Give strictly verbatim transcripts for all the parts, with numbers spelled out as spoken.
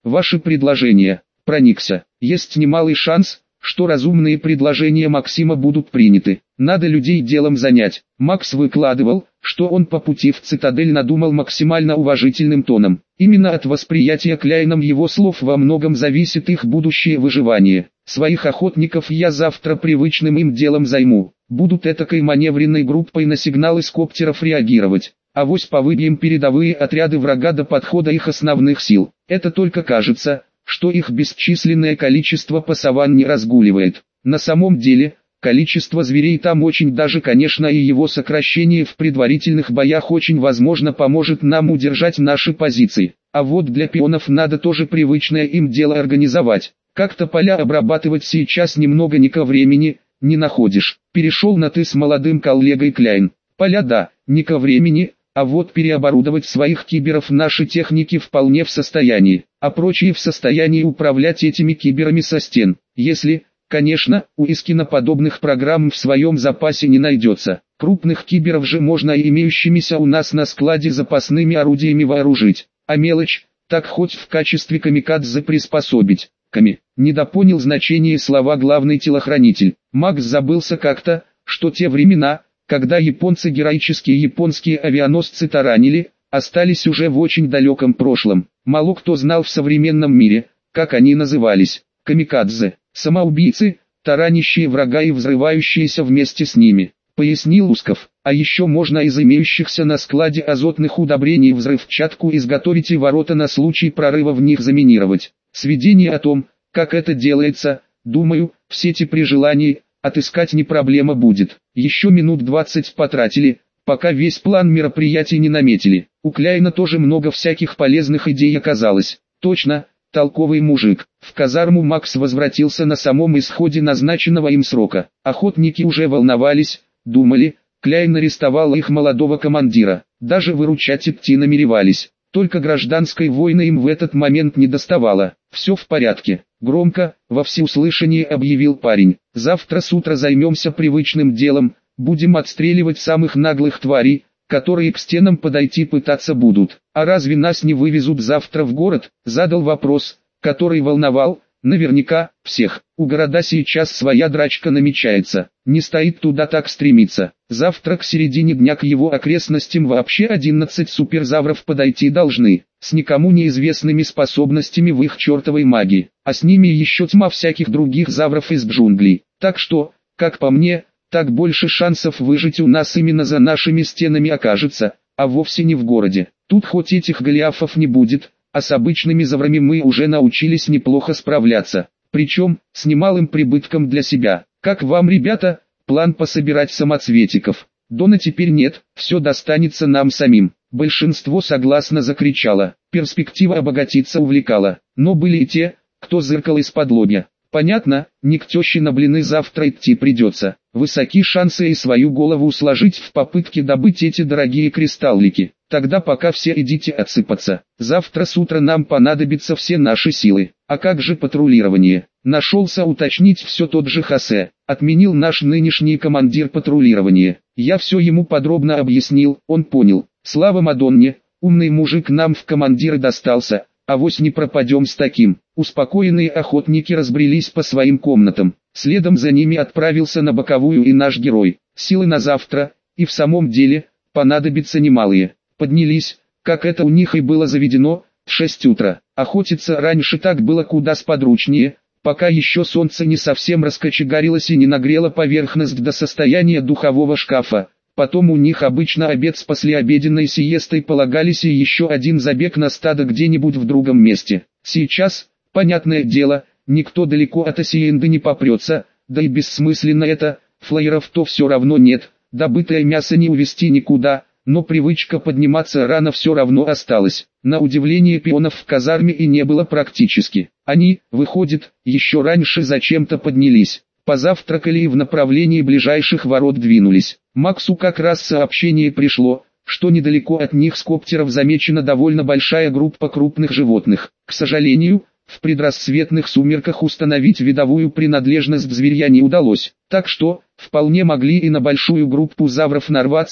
ваши предложения. Проникся. Есть немалый шанс, что разумные предложения Максима будут приняты. Надо людей делом занять. Макс выкладывал, что он по пути в цитадель надумал максимально уважительным тоном. Именно от восприятия Кляйном его слов во многом зависит их будущее выживание. Своих охотников я завтра привычным им делом займу. Будут этакой маневренной группой на сигналы с коптеров реагировать. Авось повыбьем передовые отряды врага до подхода их основных сил. Это только кажется, что их бесчисленное количество по саванне разгуливает. На самом деле, количество зверей там очень даже, конечно, и его сокращение в предварительных боях очень возможно поможет нам удержать наши позиции. А вот для пионов надо тоже привычное им дело организовать. Как-то поля обрабатывать сейчас немного не ко времени, не находишь. Перешел на «ты» с молодым коллегой Кляйн. Поля да, не ко времени, а вот переоборудовать своих киберов наши техники вполне в состоянии, а прочие в состоянии управлять этими киберами со стен. Если, конечно, у Искина подобных программ в своем запасе не найдется. Крупных киберов же можно и имеющимися у нас на складе запасными орудиями вооружить. А мелочь, так хоть в качестве камикадзе приспособить. Ками. Недопонял значение слова главный телохранитель. Макс забылся как-то, что те времена, когда японцы героические японские авианосцы таранили, остались уже в очень далеком прошлом. Мало кто знал в современном мире, как они назывались. Камикадзе, самоубийцы, таранящие врага и взрывающиеся вместе с ними, пояснил Усков. А еще можно из имеющихся на складе азотных удобрений взрывчатку изготовить и ворота на случай прорыва в них заминировать. Сведение о том, как это делается, думаю, в сети при желании, отыскать не проблема будет. Еще минут двадцать потратили, пока весь план мероприятий не наметили. У Кляйна тоже много всяких полезных идей оказалось. Точно, толковый мужик. В казарму Макс возвратился на самом исходе назначенного им срока. Охотники уже волновались, думали, Кляйн арестовал их молодого командира. Даже выручать идти намеревались. Только гражданской войны им в этот момент не доставало. «Все в порядке», — громко, во всеуслышание объявил парень. «Завтра с утра займемся привычным делом, будем отстреливать самых наглых тварей, которые к стенам подойти пытаться будут. А разве нас не вывезут завтра в город?» — задал вопрос, который волновал, наверняка, всех. У города сейчас своя драчка намечается, не стоит туда так стремиться. Завтра к середине дня к его окрестностям вообще одиннадцать суперзавров подойти должны, с никому неизвестными способностями в их чертовой магии, а с ними еще тьма всяких других завров из джунглей. Так что, как по мне, так больше шансов выжить у нас именно за нашими стенами окажется, а вовсе не в городе. Тут хоть этих голиафов не будет, а с обычными заврами мы уже научились неплохо справляться, причем, с немалым прибытком для себя. Как вам, ребята, план пособирать самоцветиков? Дона теперь нет, все достанется нам самим. Большинство согласно закричало, перспектива обогатиться увлекала, но были и те, кто зыркал из-под лобья. Понятно, не к теще на блины завтра идти придется. Высоки шансы и свою голову сложить в попытке добыть эти дорогие кристаллики. Тогда пока все идите отсыпаться. Завтра с утра нам понадобятся все наши силы. А как же патрулирование? Нашелся уточнить все тот же Хосе. Отменил наш нынешний командир патрулирования. Я все ему подробно объяснил, он понял. Слава Мадонне, умный мужик нам в командиры достался. Авось не пропадем с таким. Успокоенные охотники разбрелись по своим комнатам. Следом за ними отправился на боковую и наш герой. Силы на завтра, и в самом деле, понадобятся немалые. Поднялись, как это у них и было заведено, в шесть утра. Охотиться раньше так было куда сподручнее, пока еще солнце не совсем раскочегарилось и не нагрело поверхность до состояния духового шкафа. Потом у них обычно обед с послеобеденной сиестой полагались и еще один забег на стадо где-нибудь в другом месте. Сейчас, понятное дело, никто далеко от Осиенды не попрется, да и бессмысленно это, флайеров-то все равно нет, добытое мясо не увезти никуда, но привычка подниматься рано все равно осталась. На удивление пионов в казарме и не было практически. Они, выходит, еще раньше зачем-то поднялись. Позавтракали и в направлении ближайших ворот двинулись. Максу как раз сообщение пришло, что недалеко от них с коптеров замечена довольно большая группа крупных животных. К сожалению, в предрассветных сумерках установить видовую принадлежность зверья не удалось, так что, вполне могли и на большую группу завров нарваться,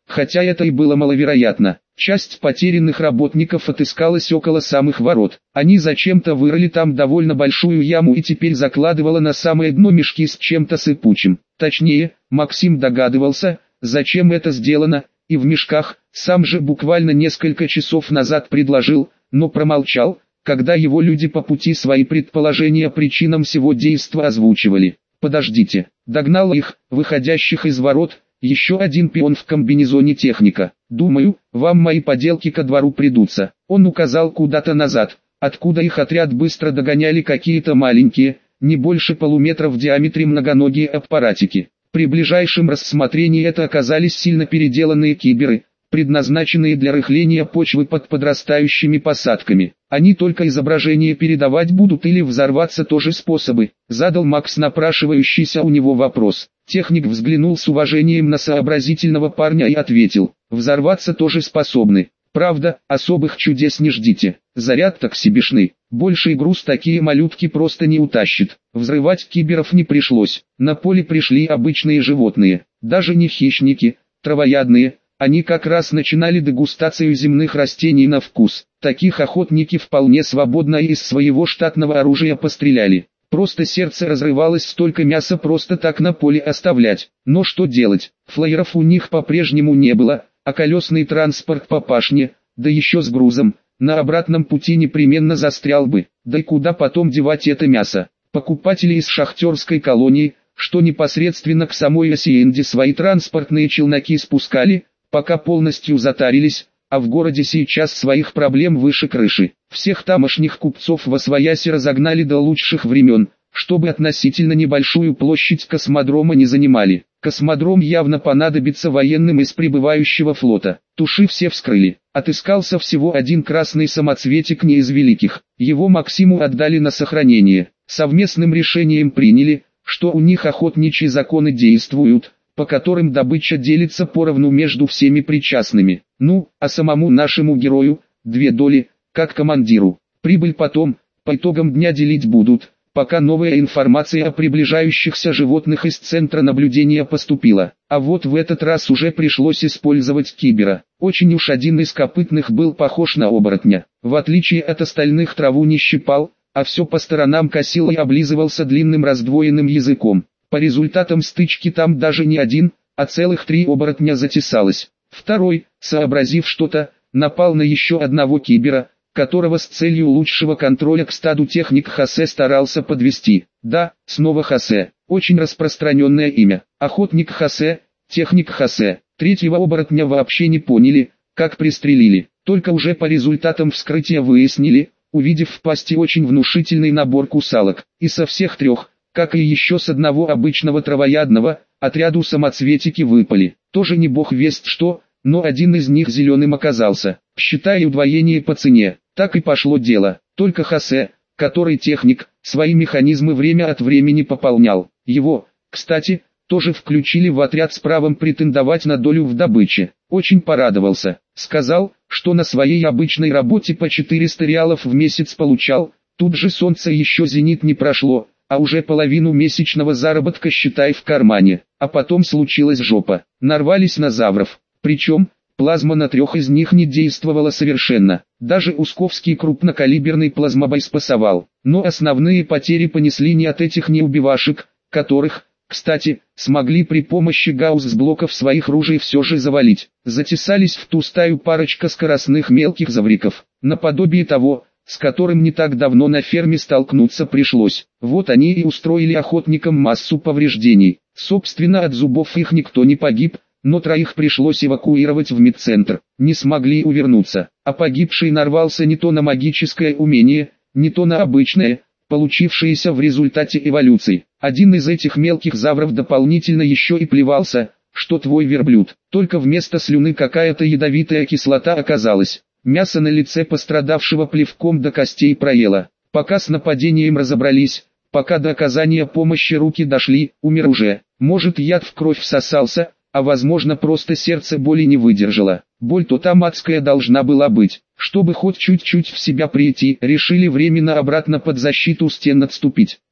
хотя это и было маловероятно. Часть потерянных работников отыскалась около самых ворот. Они зачем-то вырыли там довольно большую яму и теперь закладывала на самое дно мешки с чем-то сыпучим. Точнее, Максим догадывался, зачем это сделано, и в мешках, сам же буквально несколько часов назад предложил, но промолчал, когда его люди по пути свои предположения причинам всего действа озвучивали. «Подождите», догнал их, выходящих из ворот, еще один пион в комбинезоне техника. «Думаю, вам мои поделки ко двору придутся». Он указал куда-то назад, откуда их отряд быстро догоняли какие-то маленькие, не больше полуметра в диаметре многоногие аппаратики. При ближайшем рассмотрении это оказались сильно переделанные киберы, предназначенные для рыхления почвы под подрастающими посадками. Они только изображение передавать будут или взорваться тоже способы, задал Макс напрашивающийся у него вопрос. Техник взглянул с уважением на сообразительного парня и ответил, взорваться тоже способны. Правда, особых чудес не ждите, заряд так себешный, больший груз такие малютки просто не утащит. Взрывать киберов не пришлось, на поле пришли обычные животные, даже не хищники, травоядные. Они как раз начинали дегустацию земных растений на вкус. Таких охотники вполне свободно из своего штатного оружия постреляли. Просто сердце разрывалось столько мяса просто так на поле оставлять. Но что делать, флайеров у них по-прежнему не было, а колесный транспорт по пашне, да еще с грузом, на обратном пути непременно застрял бы. Да и куда потом девать это мясо? Покупатели из шахтерской колонии, что непосредственно к самой Осиенде свои транспортные челноки спускали, пока полностью затарились, а в городе сейчас своих проблем выше крыши. Всех тамошних купцов восвояси разогнали до лучших времен, чтобы относительно небольшую площадь космодрома не занимали. Космодром явно понадобится военным из прибывающего флота. Туши все вскрыли. Отыскался всего один красный самоцветик не из великих. Его Максиму отдали на сохранение. Совместным решением приняли, что у них охотничьи законы действуют, по которым добыча делится поровну между всеми причастными. Ну, а самому нашему герою, две доли, как командиру. Прибыль потом, по итогам дня делить будут, пока новая информация о приближающихся животных из центра наблюдения поступила. А вот в этот раз уже пришлось использовать кибера. Очень уж один из копытных был похож на оборотня. В отличие от остальных траву не щипал, а все по сторонам косил и облизывался длинным раздвоенным языком. По результатам стычки там даже не один, а целых три оборотня затесалось. Второй, сообразив что-то, напал на еще одного кибера, которого с целью лучшего контроля к стаду техник Хосе старался подвести. Да, снова Хосе, очень распространенное имя. Охотник Хосе, техник Хосе. Третьего оборотня вообще не поняли, как пристрелили. Только уже по результатам вскрытия выяснили, увидев в пасти очень внушительный набор кусалок. И со всех трех, как и еще с одного обычного травоядного, отряду самоцветики выпали. Тоже не бог весть что, но один из них зеленым оказался. Считай удвоение по цене. Так и пошло дело. Только Хосе, который техник, свои механизмы время от времени пополнял. Его, кстати, тоже включили в отряд с правом претендовать на долю в добыче. Очень порадовался. Сказал, что на своей обычной работе по четыреста реалов в месяц получал. Тут же солнце еще зенит не прошло, а уже половину месячного заработка считай в кармане. А потом случилась жопа. Нарвались на завров. Причем, плазма на трех из них не действовала совершенно. Даже Усковский крупнокалиберный плазмобой спасовал. Но основные потери понесли не от этих неубивашек, которых, кстати, смогли при помощи гаусс-блоков своих ружей все же завалить. Затесались в ту стаю парочка скоростных мелких завриков, наподобие того, с которым не так давно на ферме столкнуться пришлось. Вот они и устроили охотникам массу повреждений. Собственно, от зубов их никто не погиб, но троих пришлось эвакуировать в медцентр. Не смогли увернуться, а погибший нарвался не то на магическое умение, не то на обычное, получившееся в результате эволюции. Один из этих мелких завров дополнительно еще и плевался, что твой верблюд. Только вместо слюны какая-то ядовитая кислота оказалась. Мясо на лице пострадавшего плевком до костей проело. Пока с нападением разобрались, пока до оказания помощи руки дошли, умер уже. Может, яд в кровь всосался, а возможно просто сердце боли не выдержало. Боль-то там адская должна была быть. Чтобы хоть чуть-чуть в себя прийти, решили временно обратно под защиту стен отступить.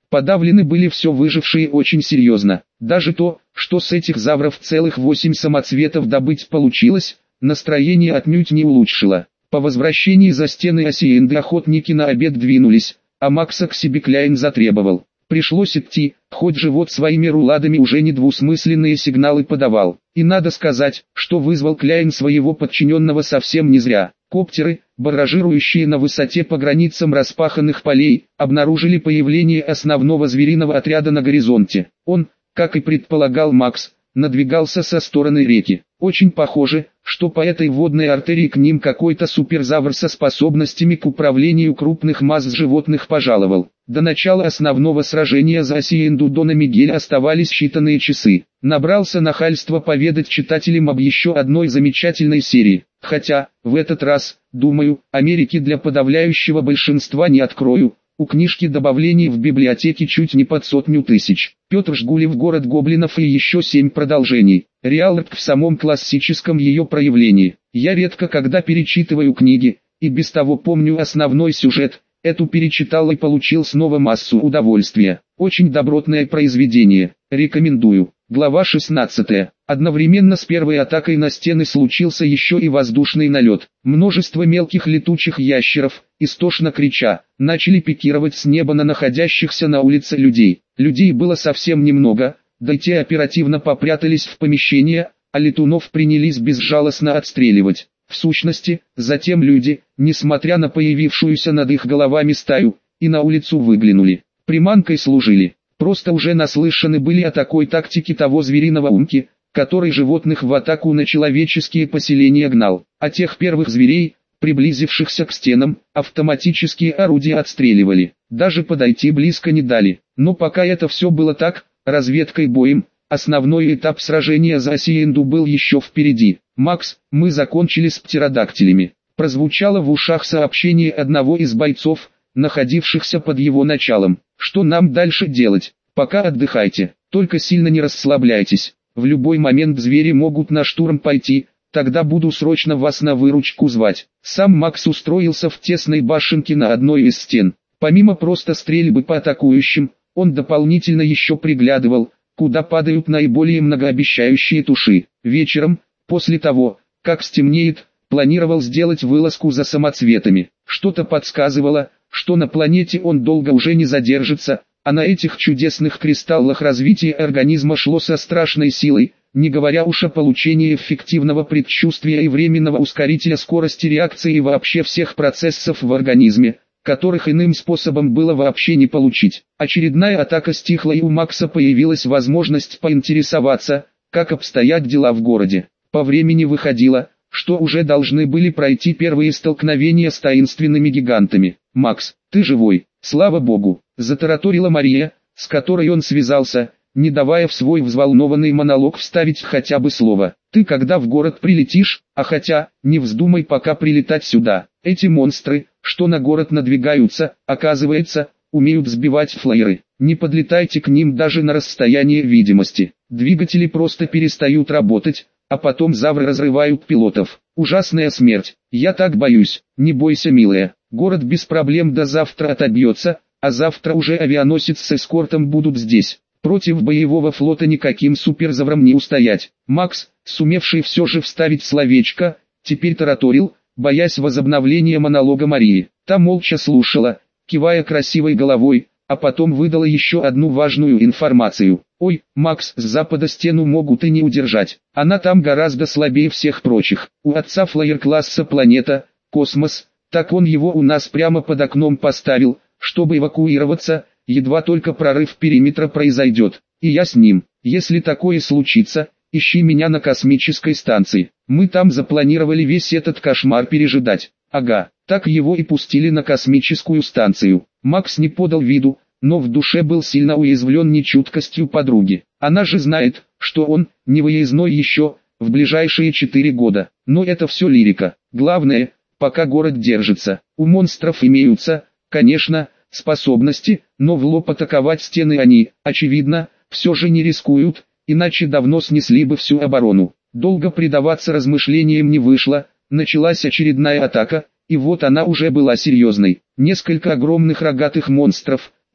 Подавлены были все выжившие очень серьезно. Даже то, что с этих завров целых восемь самоцветов добыть получилось, настроение отнюдь не улучшило. По возвращении за стены Асиенды охотники на обед двинулись, а Макса к себе Кляйн затребовал. Пришлось идти, хоть живот своими руладами уже недвусмысленные сигналы подавал. И надо сказать, что вызвал Кляйн своего подчиненного совсем не зря. Коптеры, барражирующие на высоте по границам распаханных полей, обнаружили появление основного звериного отряда на горизонте. Он, как и предполагал Макс, надвигался со стороны реки. Очень похоже, что по этой водной артерии к ним какой-то суперзавр со способностями к управлению крупных масс животных пожаловал. До начала основного сражения за Асиенду Дона Мигеля оставались считанные часы. Набрался нахальства поведать читателям об еще одной замечательной серии. Хотя, в этот раз, думаю, Америки для подавляющего большинства не открою. У книжки добавлений в библиотеке чуть не под сотню тысяч. Петр Жгулев, город гоблинов и еще семь продолжений. Реалрк в самом классическом ее проявлении. Я редко когда перечитываю книги, и без того помню основной сюжет. Эту перечитал и получил снова массу удовольствия. Очень добротное произведение. Рекомендую. Глава шестнадцатая. Одновременно с первой атакой на стены случился еще и воздушный налет. Множество мелких летучих ящеров, истошно крича, начали пикировать с неба на находящихся на улице людей. Людей было совсем немного, да и те оперативно попрятались в помещение, а летунов принялись безжалостно отстреливать. В сущности, затем люди, несмотря на появившуюся над их головами стаю, и на улицу выглянули. Приманкой служили. Просто уже наслышаны были о такой тактике того звериного умки, который животных в атаку на человеческие поселения гнал. А тех первых зверей, приблизившихся к стенам, автоматические орудия отстреливали. Даже подойти близко не дали. Но пока это все было так, разведкой боем, основной этап сражения за Асиенду был еще впереди. «Макс, мы закончили с птеродактилями», прозвучало в ушах сообщение одного из бойцов, находившихся под его началом. «Что нам дальше делать? Пока отдыхайте, только сильно не расслабляйтесь. В любой момент звери могут на штурм пойти, тогда буду срочно вас на выручку звать». Сам Макс устроился в тесной башенке на одной из стен. Помимо просто стрельбы по атакующим, он дополнительно еще приглядывал, куда падают наиболее многообещающие туши. Вечером, после того, как стемнеет, планировал сделать вылазку за самоцветами. Что-то подсказывало, что на планете он долго уже не задержится, а на этих чудесных кристаллах развитие организма шло со страшной силой, не говоря уж о получении эффективного предчувствия и временного ускорителя скорости реакции и вообще всех процессов в организме, которых иным способом было вообще не получить. Очередная атака стихла, и у Макса появилась возможность поинтересоваться, как обстоят дела в городе. По времени выходило, что уже должны были пройти первые столкновения с таинственными гигантами. «Макс, ты живой, слава богу», — затараторила Мария, с которой он связался, не давая в свой взволнованный монолог вставить хотя бы слово. «Ты когда в город прилетишь, а хотя, не вздумай пока прилетать сюда. Эти монстры, что на город надвигаются, оказывается, умеют сбивать флайеры. Не подлетайте к ним даже на расстояние видимости. Двигатели просто перестают работать, а потом завры разрывают пилотов. Ужасная смерть. Я так боюсь». «Не бойся, милая, город без проблем до завтра отобьется, а завтра уже авианосец с эскортом будут здесь. Против боевого флота никаким суперзаврам не устоять». Макс, сумевший все же вставить словечко, теперь тараторил, боясь возобновления монолога Марии. Та молча слушала, кивая красивой головой, а потом выдала еще одну важную информацию. «Ой, Макс, с запада стену могут и не удержать. Она там гораздо слабее всех прочих. У отца флайер-класса планета, космос, так он его у нас прямо под окном поставил, чтобы эвакуироваться, едва только прорыв периметра произойдет. И я с ним. Если такое случится, ищи меня на космической станции. Мы там запланировали весь этот кошмар пережидать». «Ага, так его и пустили на космическую станцию». Макс не подал виду, но в душе был сильно уязвлен нечуткостью подруги. Она же знает, что он, не выездной еще, в ближайшие четыре года. Но это все лирика. Главное, пока город держится. У монстров имеются, конечно, способности, но в лоб атаковать стены они, очевидно, все же не рискуют, иначе давно снесли бы всю оборону. Долго предаваться размышлениям не вышло, началась очередная атака, и вот она уже была серьезной. Несколько огромных рогатых монстров,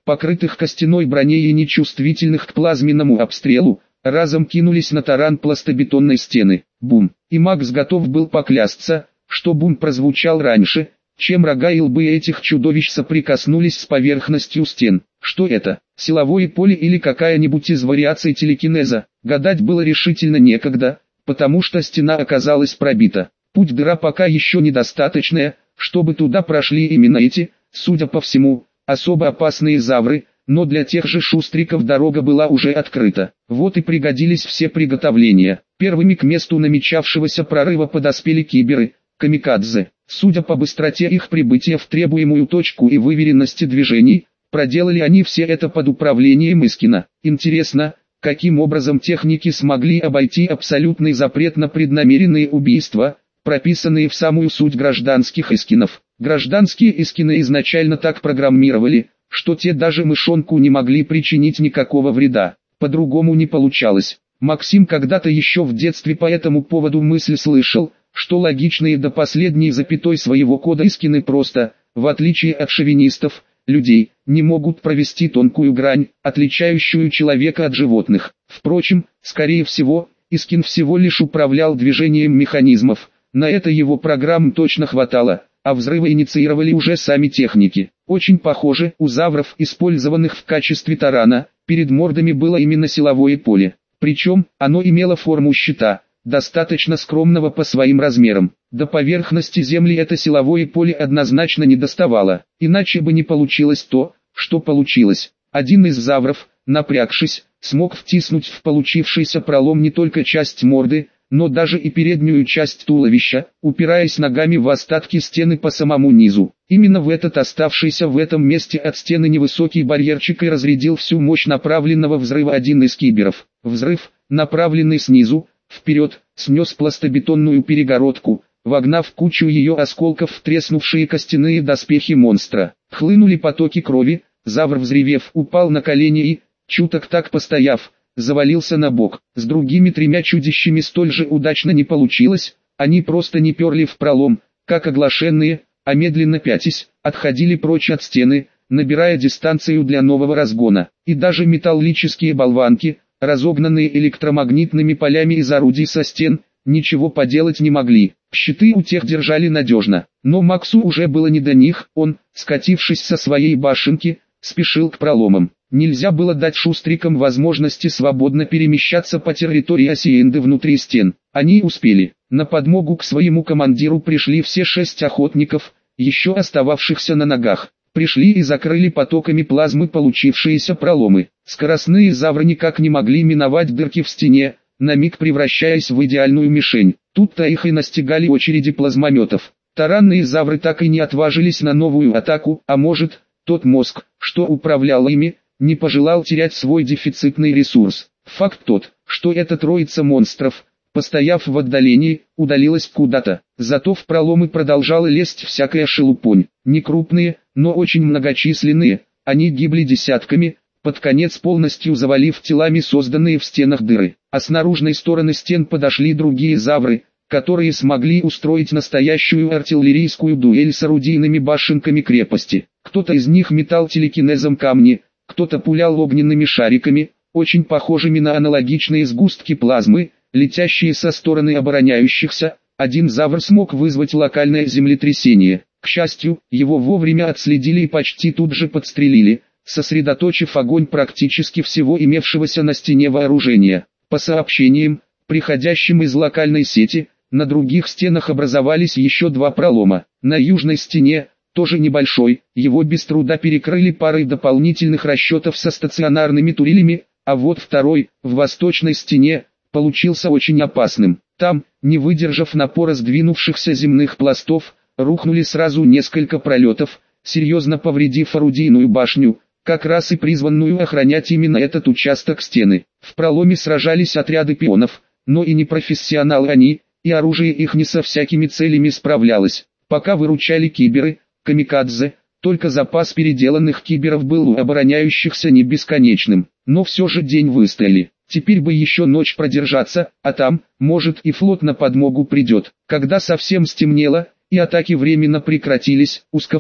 покрытых костяной броней и нечувствительных к плазменному обстрелу, разом кинулись на таран пластобетонной стены. Бум! И Макс готов был поклясться, что бум прозвучал раньше, чем рога и лбы этих чудовищ соприкоснулись с поверхностью стен. Что это? Силовое поле или какая-нибудь из вариаций телекинеза? Гадать было решительно некогда, потому что стена оказалась пробита. Путь дыра пока еще недостаточная, чтобы туда прошли именно эти, судя по всему, особо опасные завры, но для тех же шустриков дорога была уже открыта. Вот и пригодились все приготовления. Первыми к месту намечавшегося прорыва подоспели киберы, камикадзе. Судя по быстроте их прибытия в требуемую точку и выверенности движений, проделали они все это под управлением Искина. Интересно, каким образом техники смогли обойти абсолютный запрет на преднамеренные убийства, прописанные в самую суть гражданских Искинов. Гражданские Искины изначально так программировали, что те даже мышонку не могли причинить никакого вреда. По-другому не получалось. Максим когда-то еще в детстве по этому поводу мысль слышал, что логичные до последней запятой своего кода Искины просто, в отличие от шовинистов, людей, не могут провести тонкую грань, отличающую человека от животных. Впрочем, скорее всего, Искин всего лишь управлял движением механизмов, на это его программ точно хватало, а взрывы инициировали уже сами техники. Очень похоже, у завров, использованных в качестве тарана, перед мордами было именно силовое поле. Причем, оно имело форму щита, достаточно скромного по своим размерам. До поверхности земли это силовое поле однозначно не доставало, иначе бы не получилось то, что получилось. Один из завров, напрягшись, смог втиснуть в получившийся пролом не только часть морды, но даже и переднюю часть туловища, упираясь ногами в остатки стены по самому низу. Именно в этот оставшийся в этом месте от стены невысокий барьерчик и разрядил всю мощь направленного взрыва один из киберов. Взрыв, направленный снизу, вперед, снес пластобетонную перегородку, вогнав кучу ее осколков в треснувшие костяные доспехи монстра. Хлынули потоки крови, завр взревев упал на колени и, чуток так постояв, завалился на бок. С другими тремя чудищами столь же удачно не получилось, они просто не перли в пролом, как оглашенные, а медленно пятясь, отходили прочь от стены, набирая дистанцию для нового разгона. И даже металлические болванки, разогнанные электромагнитными полями из орудий со стен, ничего поделать не могли. Щиты у тех держали надежно, но Максу уже было не до них, он, скатившись со своей башенки, спешил к проломам. Нельзя было дать шустрикам возможности свободно перемещаться по территории Асиенды внутри стен. Они успели. На подмогу к своему командиру пришли все шесть охотников, еще остававшихся на ногах. Пришли и закрыли потоками плазмы получившиеся проломы. Скоростные завры никак не могли миновать дырки в стене, на миг превращаясь в идеальную мишень. Тут-то их и настигали очереди плазмометов. Таранные завры так и не отважились на новую атаку, а может, тот мозг, что управлял ими, не пожелал терять свой дефицитный ресурс. Факт тот, что эта троица монстров, постояв в отдалении, удалилась куда-то. Зато в проломы продолжала лезть всякая шелупонь. Не крупные, но очень многочисленные, они гибли десятками, под конец полностью завалив телами созданные в стенах дыры. А с наружной стороны стен подошли другие завры, которые смогли устроить настоящую артиллерийскую дуэль с орудийными башенками крепости. Кто-то из них метал телекинезом камни, кто-то пулял огненными шариками, очень похожими на аналогичные сгустки плазмы, летящие со стороны обороняющихся. Один завр смог вызвать локальное землетрясение. К счастью, его вовремя отследили и почти тут же подстрелили, сосредоточив огонь практически всего имевшегося на стене вооружения. По сообщениям, приходящим из локальной сети, на других стенах образовались еще два пролома. На южной стене, тоже небольшой, его без труда перекрыли парой дополнительных расчетов со стационарными турелями, а вот второй, в восточной стене, получился очень опасным. Там, не выдержав напора сдвинувшихся земных пластов, рухнули сразу несколько пролетов, серьезно повредив орудийную башню, как раз и призванную охранять именно этот участок стены. В проломе сражались отряды пионов, но и не профессионалы они, и оружие их не со всякими целями справлялось. Пока выручали киберы, камикадзе, только запас переделанных киберов был у обороняющихся не бесконечным, но все же день выстояли. Теперь бы еще ночь продержаться, а там, может, и флот на подмогу придет. Когда совсем стемнело, и атаки временно прекратились, Усков,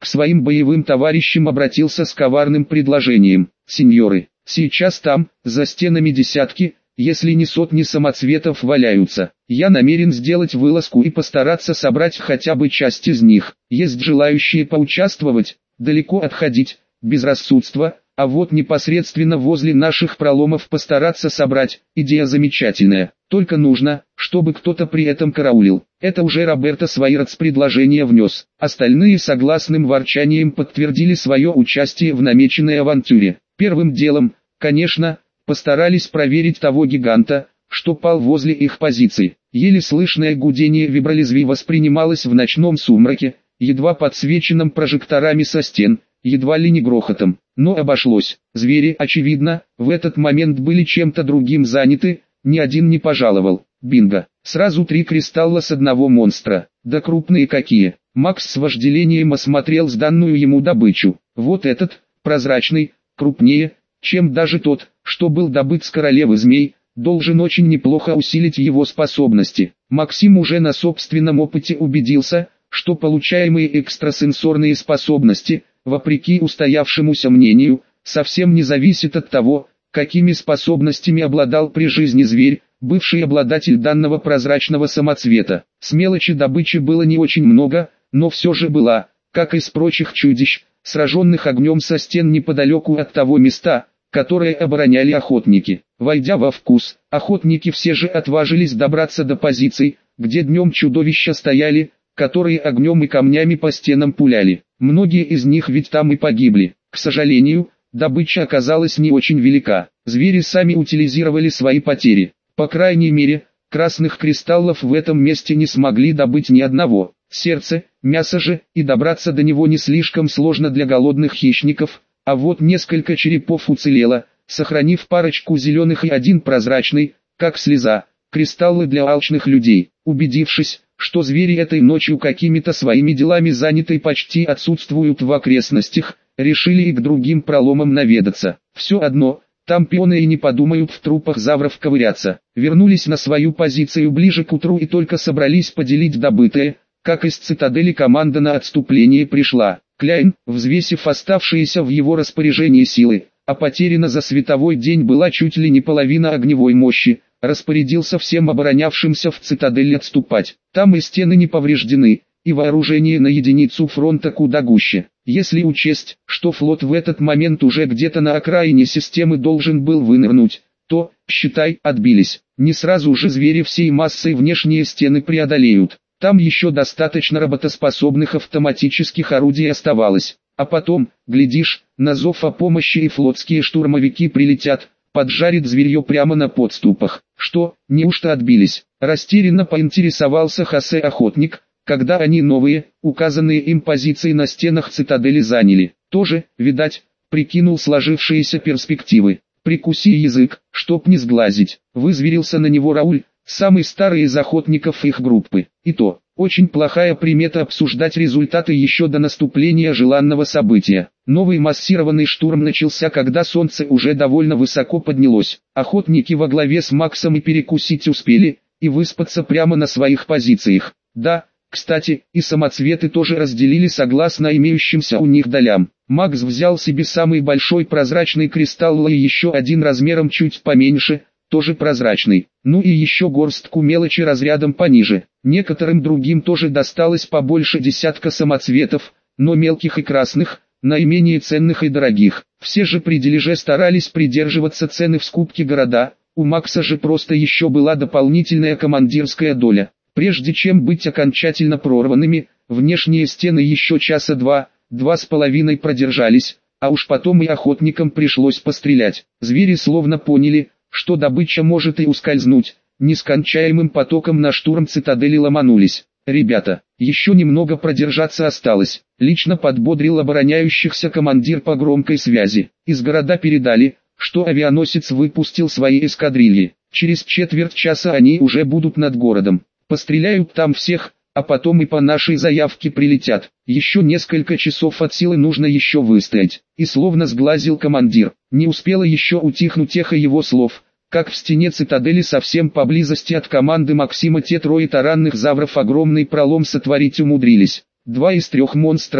к своим боевым товарищам обратился с коварным предложением. «Сеньоры, сейчас там, за стенами десятки, если не сотни самоцветов валяются. Я намерен сделать вылазку и постараться собрать хотя бы часть из них. Есть желающие поучаствовать, далеко отходить, безрассудство, а вот непосредственно возле наших проломов постараться собрать, идея замечательная. Только нужно, чтобы кто-то при этом караулил». Это уже Роберто Свайротс предложение внес. Остальные согласным ворчанием подтвердили свое участие в намеченной авантюре. Первым делом, конечно, постарались проверить того гиганта, что пал возле их позиций. Еле слышное гудение вибролезвий воспринималось в ночном сумраке, едва подсвеченном прожекторами со стен, едва ли не грохотом. Но обошлось. Звери, очевидно, в этот момент были чем-то другим заняты, ни один не пожаловал. Бинго. Сразу три кристалла с одного монстра. Да крупные какие. Макс с вожделением осмотрел сданную ему добычу. Вот этот, прозрачный, крупнее, чем даже тот, что был добыт с королевы змей, должен очень неплохо усилить его способности. Максим уже на собственном опыте убедился, что получаемые экстрасенсорные способности, вопреки устоявшемуся мнению, совсем не зависят от того, какими способностями обладал при жизни зверь, бывший обладатель данного прозрачного самоцвета. С мелочи добычи было не очень много, но все же была, как из прочих чудищ, сраженных огнем со стен неподалеку от того места, которое обороняли охотники. Войдя во вкус, охотники все же отважились добраться до позиций, где днем чудовища стояли, которые огнем и камнями по стенам пуляли. Многие из них ведь там и погибли. К сожалению, добыча оказалась не очень велика. Звери сами утилизировали свои потери. По крайней мере, красных кристаллов в этом месте не смогли добыть ни одного. Сердце, мясо же, и добраться до него не слишком сложно для голодных хищников, а вот несколько черепов уцелело, сохранив парочку зеленых и один прозрачный, как слеза, кристаллы для алчных людей. Убедившись, что звери этой ночью какими-то своими делами заняты и почти отсутствуют в окрестностях, решили и к другим проломам наведаться. Все одно, там пионы и не подумают в трупах завров ковыряться. Вернулись на свою позицию ближе к утру и только собрались поделить добытое, как из цитадели команда на отступление пришла. Кляйн, взвесив оставшиеся в его распоряжении силы, а потеряна за световой день была чуть ли не половина огневой мощи, распорядился всем оборонявшимся в цитадель отступать. Там и стены не повреждены, и вооружение на единицу фронта куда гуще. Если учесть, что флот в этот момент уже где-то на окраине системы должен был вынырнуть, то, считай, отбились. Не сразу же звери всей массой внешние стены преодолеют. Там еще достаточно работоспособных автоматических орудий оставалось. А потом, глядишь, на зов о помощи и флотские штурмовики прилетят, поджарит зверье прямо на подступах. Что, неужто отбились? Растерянно поинтересовался Хосе Охотник, когда они новые, указанные им позиции на стенах цитадели заняли. Тоже, видать, прикинул сложившиеся перспективы. Прикуси язык, чтоб не сглазить. Вызверился на него Рауль, самый старый из охотников их группы. И то, очень плохая примета обсуждать результаты еще до наступления желанного события. Новый массированный штурм начался, когда солнце уже довольно высоко поднялось. Охотники во главе с Максом и перекусить успели, и выспаться прямо на своих позициях. Да, кстати, и самоцветы тоже разделили согласно имеющимся у них долям. Макс взял себе самый большой прозрачный кристалл и еще один размером чуть поменьше, тоже прозрачный. Ну и еще горстку мелочи разрядом пониже. Некоторым другим тоже досталось побольше десятка самоцветов, но мелких и красных, наименее ценных и дорогих. Все же при дележе старались придерживаться цены в скупке города, у Макса же просто еще была дополнительная командирская доля. Прежде чем быть окончательно прорванными, внешние стены еще часа два, два с половиной продержались, а уж потом и охотникам пришлось пострелять. Звери словно поняли, что добыча может и ускользнуть, нескончаемым потоком на штурм цитадели ломанулись. «Ребята, еще немного продержаться осталось», — лично подбодрил обороняющихся командир по громкой связи. Из города передали, что авианосец выпустил свои эскадрильи. Через четверть часа они уже будут над городом. Постреляют там всех, а потом и по нашей заявке прилетят. Еще несколько часов от силы нужно еще выстоять. И словно сглазил командир. Не успело еще утихнуть эхо его слов, как в стене цитадели совсем поблизости от команды Максима те трое таранных завров огромный пролом сотворить умудрились. Два из трех монстров,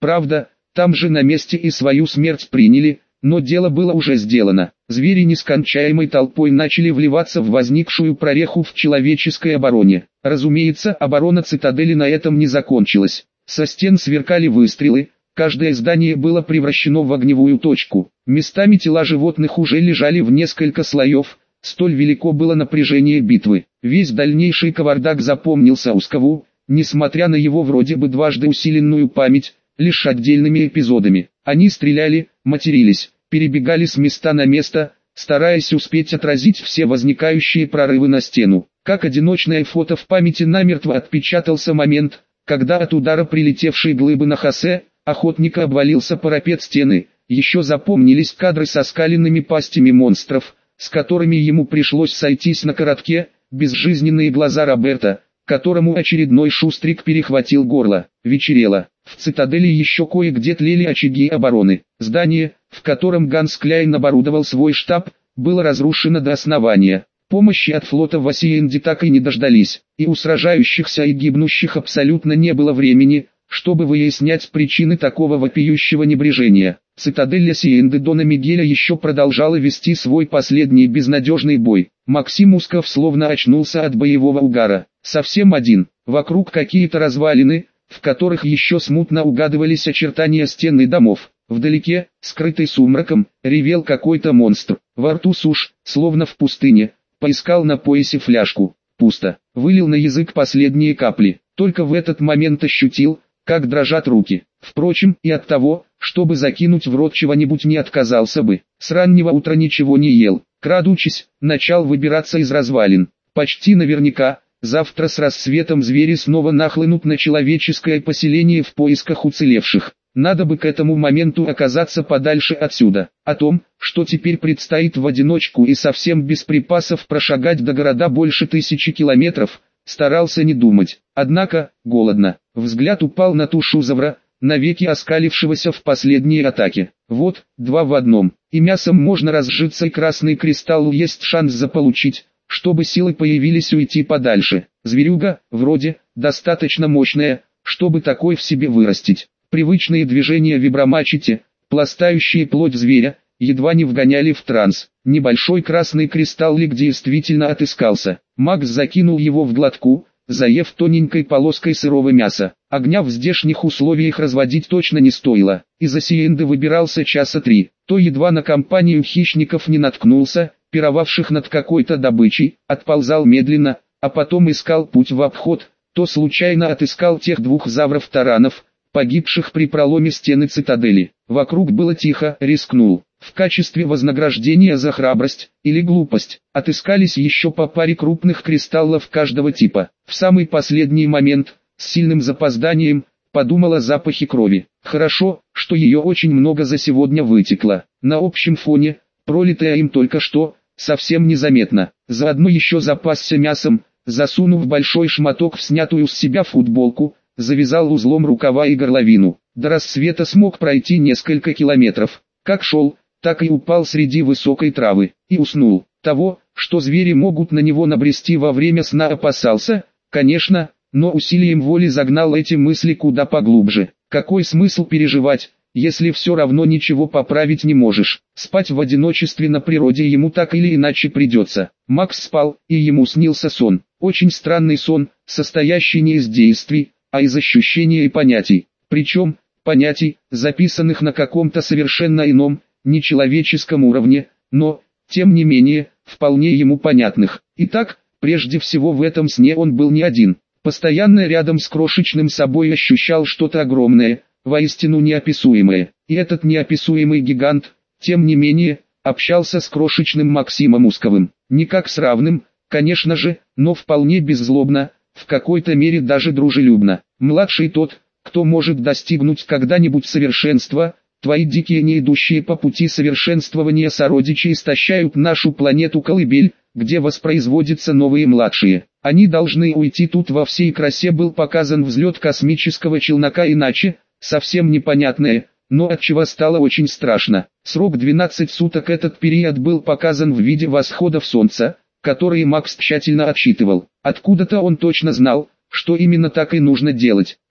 Правда, там же на месте и свою смерть приняли, но дело было уже сделано. Звери нескончаемой толпой начали вливаться в возникшую прореху в человеческой обороне. Разумеется, оборона цитадели на этом не закончилась. Со стен сверкали выстрелы, каждое здание было превращено в огневую точку. Местами тела животных уже лежали в несколько слоев, столь велико было напряжение битвы. Весь дальнейший кавардак запомнился Ускову, несмотря на его вроде бы дважды усиленную память, лишь отдельными эпизодами. Они стреляли, матерились, перебегали с места на место, стараясь успеть отразить все возникающие прорывы на стену. Как одиночное фото в памяти намертво отпечатался момент, когда от удара прилетевшей глыбы на Хосе, охотника обвалился парапет стены. Еще запомнились кадры со скаленными пастями монстров, с которыми ему пришлось сойтись на коротке, безжизненные глаза Роберта, которому очередной шустрик перехватил горло. Вечерело. В цитадели еще кое-где тлели очаги обороны. Здание, в котором Ганс Кляйн оборудовал свой штаб, было разрушено до основания. Помощи от флота в Осиенде так и не дождались, и у сражающихся и гибнущих абсолютно не было времени, чтобы выяснять причины такого вопиющего небрежения. Цитадель Осиенды Дона Мигеля еще продолжала вести свой последний безнадежный бой. Максим Усков словно очнулся от боевого угара. Совсем один, вокруг какие-то развалины, в которых еще смутно угадывались очертания стен и домов. Вдалеке, скрытый сумраком, ревел какой-то монстр. Во рту сушь, словно в пустыне. Поискал на поясе фляжку. Пусто. Вылил на язык последние капли. Только в этот момент ощутил, как дрожат руки. Впрочем, и от того, чтобы закинуть в рот чего-нибудь не отказался бы. С раннего утра ничего не ел. Крадучись, начал выбираться из развалин. Почти наверняка, завтра с рассветом звери снова нахлынут на человеческое поселение в поисках уцелевших. Надо бы к этому моменту оказаться подальше отсюда. О том, что теперь предстоит в одиночку и совсем без припасов прошагать до города больше тысячи километров, старался не думать. Однако, голодно. Взгляд упал на тушу Завра, навеки оскалившегося в последней атаке. Вот, два в одном. И мясом можно разжиться, и красный кристалл есть шанс заполучить, чтобы силы появились уйти подальше. Зверюга, вроде, достаточно мощная, чтобы такой в себе вырастить. Привычные движения вибромачете, пластающие плоть зверя, едва не вгоняли в транс. Небольшой красный кристаллик действительно отыскался. Макс закинул его в глотку, заев тоненькой полоской сырого мяса. Огня в здешних условиях разводить точно не стоило. Из Осиенды выбирался часа три. То едва на компанию хищников не наткнулся, пировавших над какой-то добычей, отползал медленно, а потом искал путь в обход, то случайно отыскал тех двух завров-таранов, погибших при проломе стены цитадели. Вокруг было тихо, рискнул. В качестве вознаграждения за храбрость или глупость отыскались еще по паре крупных кристаллов каждого типа. В самый последний момент, с сильным запозданием, подумал о запахе крови. Хорошо, что ее очень много за сегодня вытекло. На общем фоне, пролитое им только что, совсем незаметно. Заодно еще запасся мясом, засунув большой шматок в снятую с себя футболку, завязал узлом рукава и горловину. До рассвета смог пройти несколько километров. Как шел, так и упал среди высокой травы. И уснул. Того, что звери могут на него набрести во время сна, опасался, конечно, но усилием воли загнал эти мысли куда поглубже. Какой смысл переживать, если все равно ничего поправить не можешь? Спать в одиночестве на природе ему так или иначе придется. Макс спал, и ему снился сон. Очень странный сон, состоящий не из действий, а из ощущений и понятий. Причем, понятий, записанных на каком-то совершенно ином, нечеловеческом уровне, но, тем не менее, вполне ему понятных. Итак, прежде всего в этом сне он был не один. Постоянно рядом с крошечным собой ощущал что-то огромное, воистину неописуемое. И этот неописуемый гигант, тем не менее, общался с крошечным Максимом Усковым. Не как с равным, конечно же, но вполне беззлобно, в какой-то мере даже дружелюбно. Младший тот, кто может достигнуть когда-нибудь совершенства, твои дикие не идущие по пути совершенствования сородичи истощают нашу планету-колыбель, где воспроизводятся новые младшие. Они должны уйти, тут во всей красе был показан взлет космического челнока, иначе, совсем непонятное, но отчего стало очень страшно. Срок двенадцать суток, этот период был показан в виде восходов солнца, которые Макс тщательно отсчитывал. Откуда-то он точно знал, что именно так и нужно делать.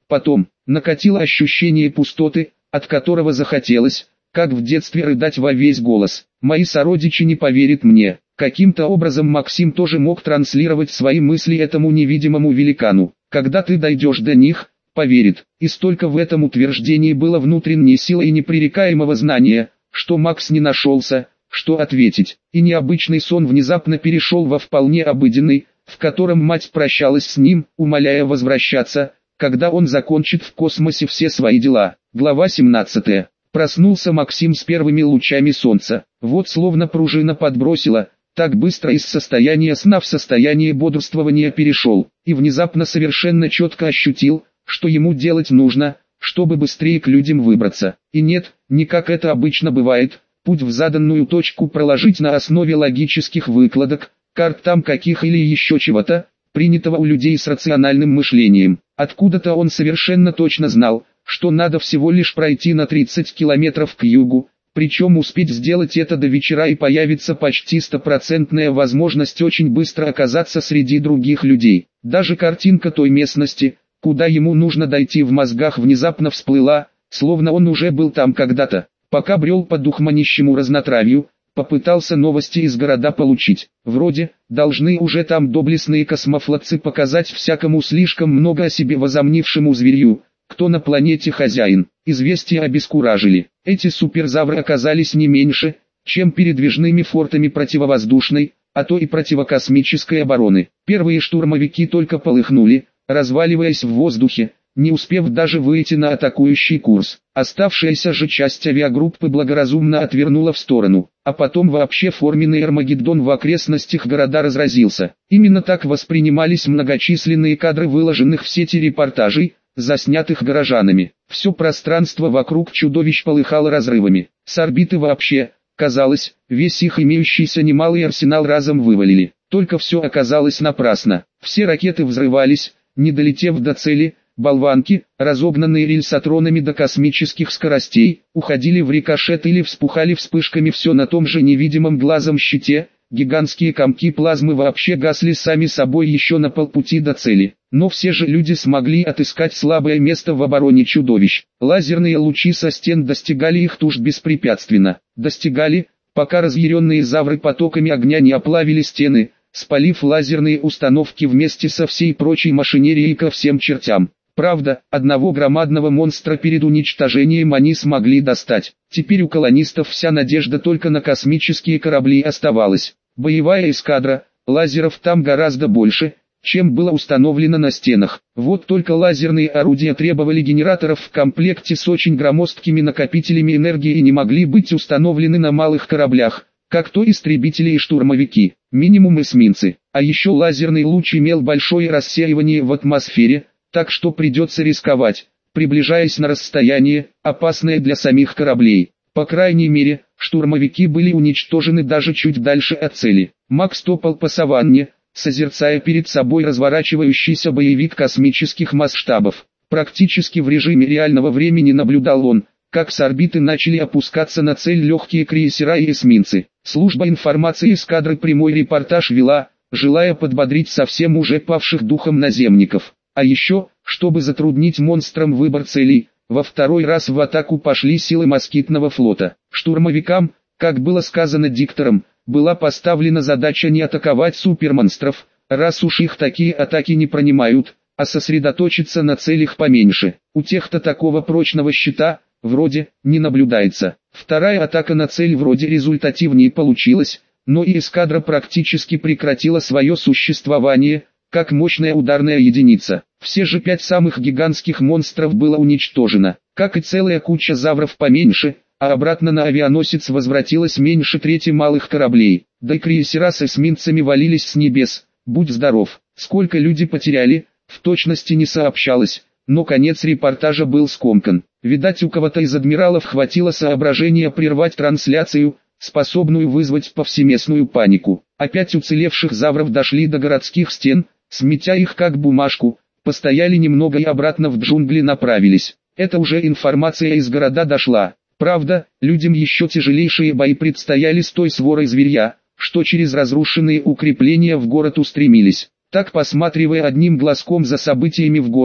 Потом, накатило ощущение пустоты, от которого захотелось, как в детстве, рыдать во весь голос. Мои сородичи не поверят мне. Каким-то образом Максим тоже мог транслировать свои мысли этому невидимому великану. Когда ты дойдешь до них, поверит. И столько в этом утверждении было внутренней силы и непререкаемого знания, что Макс не нашелся, что ответить. И необычный сон внезапно перешел во вполне обыденный, в котором мать прощалась с ним, умоляя возвращаться, когда он закончит в космосе все свои дела. Глава семнадцатая. Проснулся Максим с первыми лучами солнца. Вот словно пружина подбросила, так быстро из состояния сна в состояние бодрствования перешел, и внезапно совершенно четко ощутил, что ему делать нужно, чтобы быстрее к людям выбраться. И нет, не как это обычно бывает, путь в заданную точку проложить на основе логических выкладок, карт там каких или еще чего-то, принятого у людей с рациональным мышлением. Откуда-то он совершенно точно знал, что надо всего лишь пройти на тридцать километров к югу, причем успеть сделать это до вечера, и появится почти стопроцентная возможность очень быстро оказаться среди других людей. Даже картинка той местности, куда ему нужно дойти, в мозгах внезапно всплыла, словно он уже был там когда-то. Пока брел по духманящему разнотравью, попытался новости из города получить. Вроде, должны уже там доблестные космофлотцы показать всякому слишком много о себе возомнившему зверью, кто на планете хозяин. Известия обескуражили. Эти суперзавры оказались не меньше, чем передвижными фортами противовоздушной, а то и противокосмической обороны. Первые штурмовики только полыхнули, разваливаясь в воздухе, не успев даже выйти на атакующий курс. Оставшаяся же часть авиагруппы благоразумно отвернула в сторону, а потом вообще форменный Армагеддон в окрестностях города разразился. Именно так воспринимались многочисленные кадры выложенных в сети репортажей, заснятых горожанами. Все пространство вокруг чудовищ полыхало разрывами. С орбиты вообще, казалось, весь их имеющийся немалый арсенал разом вывалили. Только все оказалось напрасно. Все ракеты взрывались, не долетев до цели. Болванки, разогнанные рельсотронами до космических скоростей, уходили в рикошет или вспухали вспышками все на том же невидимом глазом щите. Гигантские комки плазмы вообще гасли сами собой еще на полпути до цели. Но все же люди смогли отыскать слабое место в обороне чудовищ. Лазерные лучи со стен достигали их туш беспрепятственно. Достигали, пока разъяренные завры потоками огня не оплавили стены, спалив лазерные установки вместе со всей прочей машинерией ко всем чертям. Правда, одного громадного монстра перед уничтожением они смогли достать. Теперь у колонистов вся надежда только на космические корабли оставалась. Боевая эскадра, лазеров там гораздо больше, чем было установлено на стенах. Вот только лазерные орудия требовали генераторов в комплекте с очень громоздкими накопителями энергии и не могли быть установлены на малых кораблях, как то истребители и штурмовики, минимум эсминцы. А еще лазерный луч имел большое рассеивание в атмосфере, так что придется рисковать, приближаясь на расстояние, опасное для самих кораблей. По крайней мере, штурмовики были уничтожены даже чуть дальше от цели. Макс топал по саванне, созерцая перед собой разворачивающийся боевик космических масштабов. Практически в режиме реального времени наблюдал он, как с орбиты начали опускаться на цель легкие крейсера и эсминцы. Служба информации эскадры прямой репортаж вела, желая подбодрить совсем уже павших духом наземников. А еще, чтобы затруднить монстрам выбор целей, во второй раз в атаку пошли силы москитного флота. Штурмовикам, как было сказано диктором, была поставлена задача не атаковать супермонстров, раз уж их такие атаки не принимают, а сосредоточиться на целях поменьше. У тех-то такого прочного щита, вроде, не наблюдается. Вторая атака на цель вроде результативнее получилась, но и эскадра практически прекратила свое существование, как мощная ударная единица. Все же пять самых гигантских монстров было уничтожено, как и целая куча завров поменьше, а обратно на авианосец возвратилось меньше трети малых кораблей. Да и крейсера с эсминцами валились с небес, будь здоров. Сколько люди потеряли, в точности не сообщалось, но конец репортажа был скомкан. Видать, у кого-то из адмиралов хватило соображения прервать трансляцию, способную вызвать повсеместную панику. Опять уцелевших завров дошли до городских стен, сметя их как бумажку, постояли немного и обратно в джунгли направились. Это уже информация из города дошла. Правда, людям еще тяжелейшие бои предстояли с той сворой зверья, что через разрушенные укрепления в город устремились. Так, посматривая одним глазком за событиями в городе,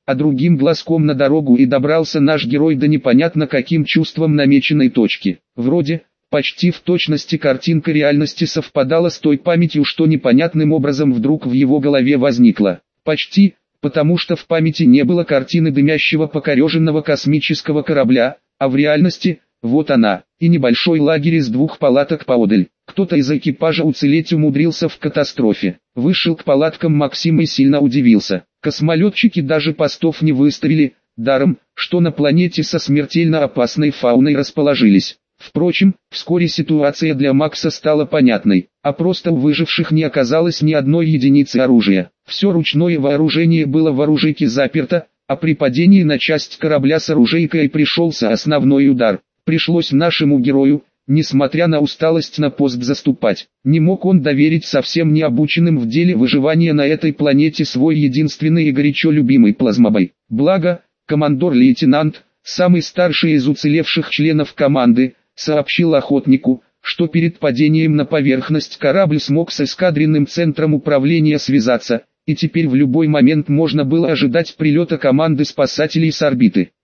а другим глазком на дорогу, и добрался наш герой до непонятно каким чувством намеченной точки. Вроде, почти в точности картинка реальности совпадала с той памятью, что непонятным образом вдруг в его голове возникла. Почти, потому что в памяти не было картины дымящего покореженного космического корабля, а в реальности, вот она, и небольшой лагерь из двух палаток поодаль. Кто-то из экипажа уцелеть умудрился в катастрофе. Вышел к палаткам Максим и сильно удивился. Космолетчики даже постов не выставили, даром, что на планете со смертельно опасной фауной расположились. Впрочем, вскоре ситуация для Макса стала понятной, а просто у выживших не оказалось ни одной единицы оружия. Все ручное вооружение было в оружейке заперто, а при падении на часть корабля с оружейкой пришелся основной удар. Пришлось нашему герою, несмотря на усталость, на пост заступать. Не мог он доверить совсем не обученным в деле выживания на этой планете свой единственный и горячо любимый плазмобой. Благо, командор-лейтенант, самый старший из уцелевших членов команды, сообщил охотнику, что перед падением на поверхность корабль смог с эскадренным центром управления связаться, и теперь в любой момент можно было ожидать прилета команды спасателей с орбиты.